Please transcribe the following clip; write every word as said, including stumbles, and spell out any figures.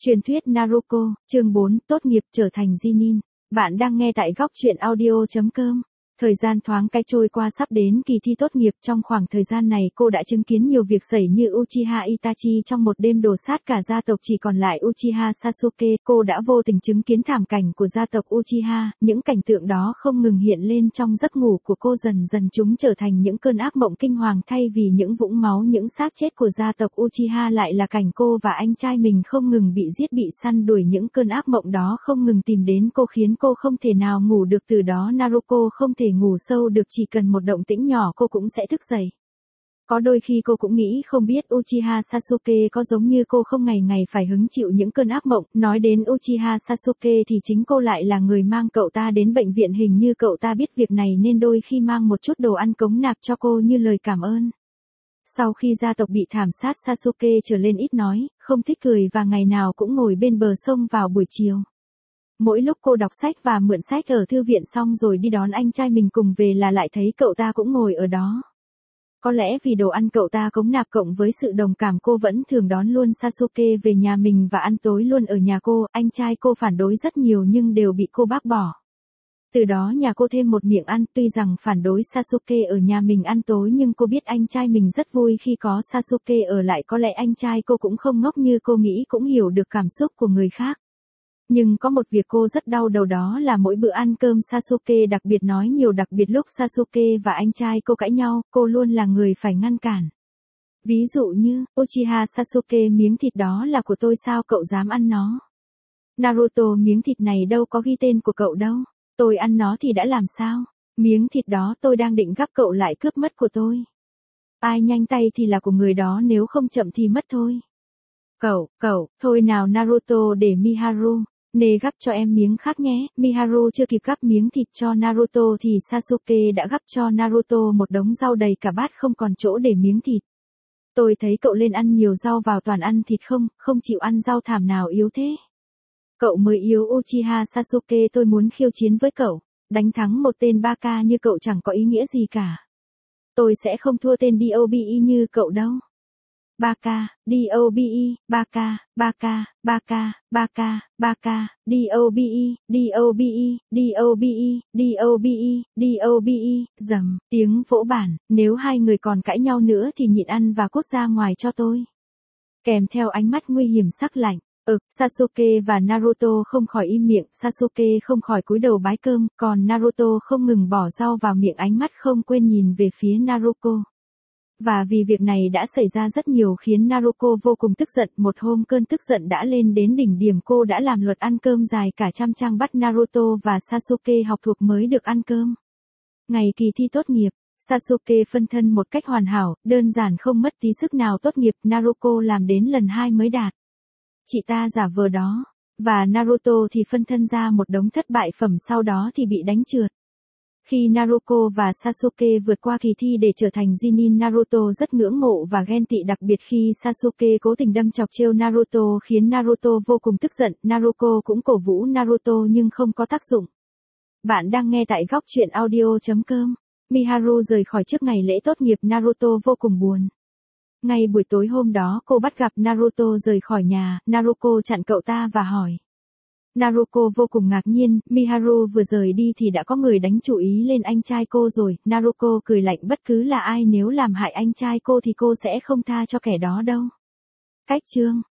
Truyền thuyết Naruto, chương bốn, tốt nghiệp trở thành Genin. Bạn đang nghe tại góc truyện audio chấm com. Thời gian thoáng cái trôi qua sắp đến kỳ thi tốt nghiệp, trong khoảng thời gian này cô đã chứng kiến nhiều việc xảy như Uchiha Itachi trong một đêm đổ sát cả gia tộc chỉ còn lại Uchiha Sasuke. Cô đã vô tình chứng kiến thảm cảnh của gia tộc Uchiha, những cảnh tượng đó không ngừng hiện lên trong giấc ngủ của cô, dần dần chúng trở thành những cơn ác mộng kinh hoàng. Thay vì những vũng máu, những xác chết của gia tộc Uchiha lại là cảnh cô và anh trai mình không ngừng bị giết, bị săn đuổi. Những cơn ác mộng đó không ngừng tìm đến cô, khiến cô không thể nào ngủ được. Từ đó Naruto không thể ngủ sâu được, chỉ cần một động tĩnh nhỏ cô cũng sẽ thức dậy. Có đôi khi cô cũng nghĩ không biết Uchiha Sasuke có giống như cô không, ngày ngày phải hứng chịu những cơn ác mộng. Nói đến Uchiha Sasuke thì chính cô lại là người mang cậu ta đến bệnh viện, hình như cậu ta biết việc này nên đôi khi mang một chút đồ ăn cống nạp cho cô như lời cảm ơn. Sau khi gia tộc bị thảm sát, Sasuke trở lên ít nói, không thích cười và ngày nào cũng ngồi bên bờ sông vào buổi chiều. Mỗi lúc cô đọc sách và mượn sách ở thư viện xong rồi đi đón anh trai mình cùng về là lại thấy cậu ta cũng ngồi ở đó. Có lẽ vì đồ ăn cậu ta cống nạp cộng với sự đồng cảm, cô vẫn thường đón luôn Sasuke về nhà mình và ăn tối luôn ở nhà cô. Anh trai cô phản đối rất nhiều nhưng đều bị cô bác bỏ. Từ đó nhà cô thêm một miệng ăn. Tuy rằng phản đối Sasuke ở nhà mình ăn tối nhưng cô biết anh trai mình rất vui khi có Sasuke ở lại. Có lẽ anh trai cô cũng không ngốc như cô nghĩ, cũng hiểu được cảm xúc của người khác. Nhưng có một việc cô rất đau đầu, đó là mỗi bữa ăn cơm Sasuke đặc biệt nói nhiều, đặc biệt lúc Sasuke và anh trai cô cãi nhau, cô luôn là người phải ngăn cản. Ví dụ như, Uchiha Sasuke, miếng thịt đó là của tôi sao cậu dám ăn nó? Naruto, miếng thịt này đâu có ghi tên của cậu đâu, tôi ăn nó thì đã làm sao? Miếng thịt đó tôi đang định gắp, cậu lại cướp mất của tôi. Ai nhanh tay thì là của người đó, nếu không chậm thì mất thôi. Cậu, cậu, thôi nào Naruto, để Miharu nè gắp cho em miếng khác nhé. Miharu chưa kịp gắp miếng thịt cho Naruto thì Sasuke đã gắp cho Naruto một đống rau đầy cả bát, không còn chỗ để miếng thịt. Tôi thấy cậu lên ăn nhiều rau vào, toàn ăn thịt không, không chịu ăn rau, thảm nào yếu thế. Cậu mới yếu. Uchiha Sasuke, tôi muốn khiêu chiến với cậu. Đánh thắng một tên Baka như cậu chẳng có ý nghĩa gì cả. Tôi sẽ không thua tên Dobe như cậu đâu. Baka, Dobe, Baka, Baka, Baka, Baka, Baka, Dobe, Dobe, Dobe, Dobe, Dobe, dầm, tiếng vỗ bản. Nếu hai người còn cãi nhau nữa thì nhịn ăn và cút ra ngoài cho tôi. Kèm theo ánh mắt nguy hiểm sắc lạnh. Ực, Sasuke và Naruto không khỏi im miệng. Sasuke không khỏi cúi đầu bái cơm, còn Naruto không ngừng bỏ rau vào miệng, ánh mắt không quên nhìn về phía Naruto. Và vì việc này đã xảy ra rất nhiều khiến Naruto vô cùng tức giận. Một hôm cơn tức giận đã lên đến đỉnh điểm, cô đã làm luật ăn cơm dài cả trăm trang bắt Naruto và Sasuke học thuộc mới được ăn cơm. Ngày kỳ thi tốt nghiệp, Sasuke phân thân một cách hoàn hảo, đơn giản không mất tí sức nào. Tốt nghiệp, Naruto làm đến lần hai mới đạt. Chị ta giả vờ đó, và Naruto thì phân thân ra một đống thất bại phẩm, sau đó thì bị đánh trượt. Khi Naruto và Sasuke vượt qua kỳ thi để trở thành Genin, Naruto rất ngưỡng mộ và ghen tị, đặc biệt khi Sasuke cố tình đâm chọc trêu Naruto khiến Naruto vô cùng tức giận. Naruto cũng cổ vũ Naruto nhưng không có tác dụng. Bạn đang nghe tại góc truyện audio chấm com. Miharu rời khỏi trước ngày lễ tốt nghiệp, Naruto vô cùng buồn. Ngay buổi tối hôm đó cô bắt gặp Naruto rời khỏi nhà. Naruto chặn cậu ta và hỏi. Naruto vô cùng ngạc nhiên, Miharu vừa rời đi thì đã có người đánh chú ý lên anh trai cô rồi. Naruto cười lạnh, bất cứ là ai nếu làm hại anh trai cô thì cô sẽ không tha cho kẻ đó đâu. Cách chương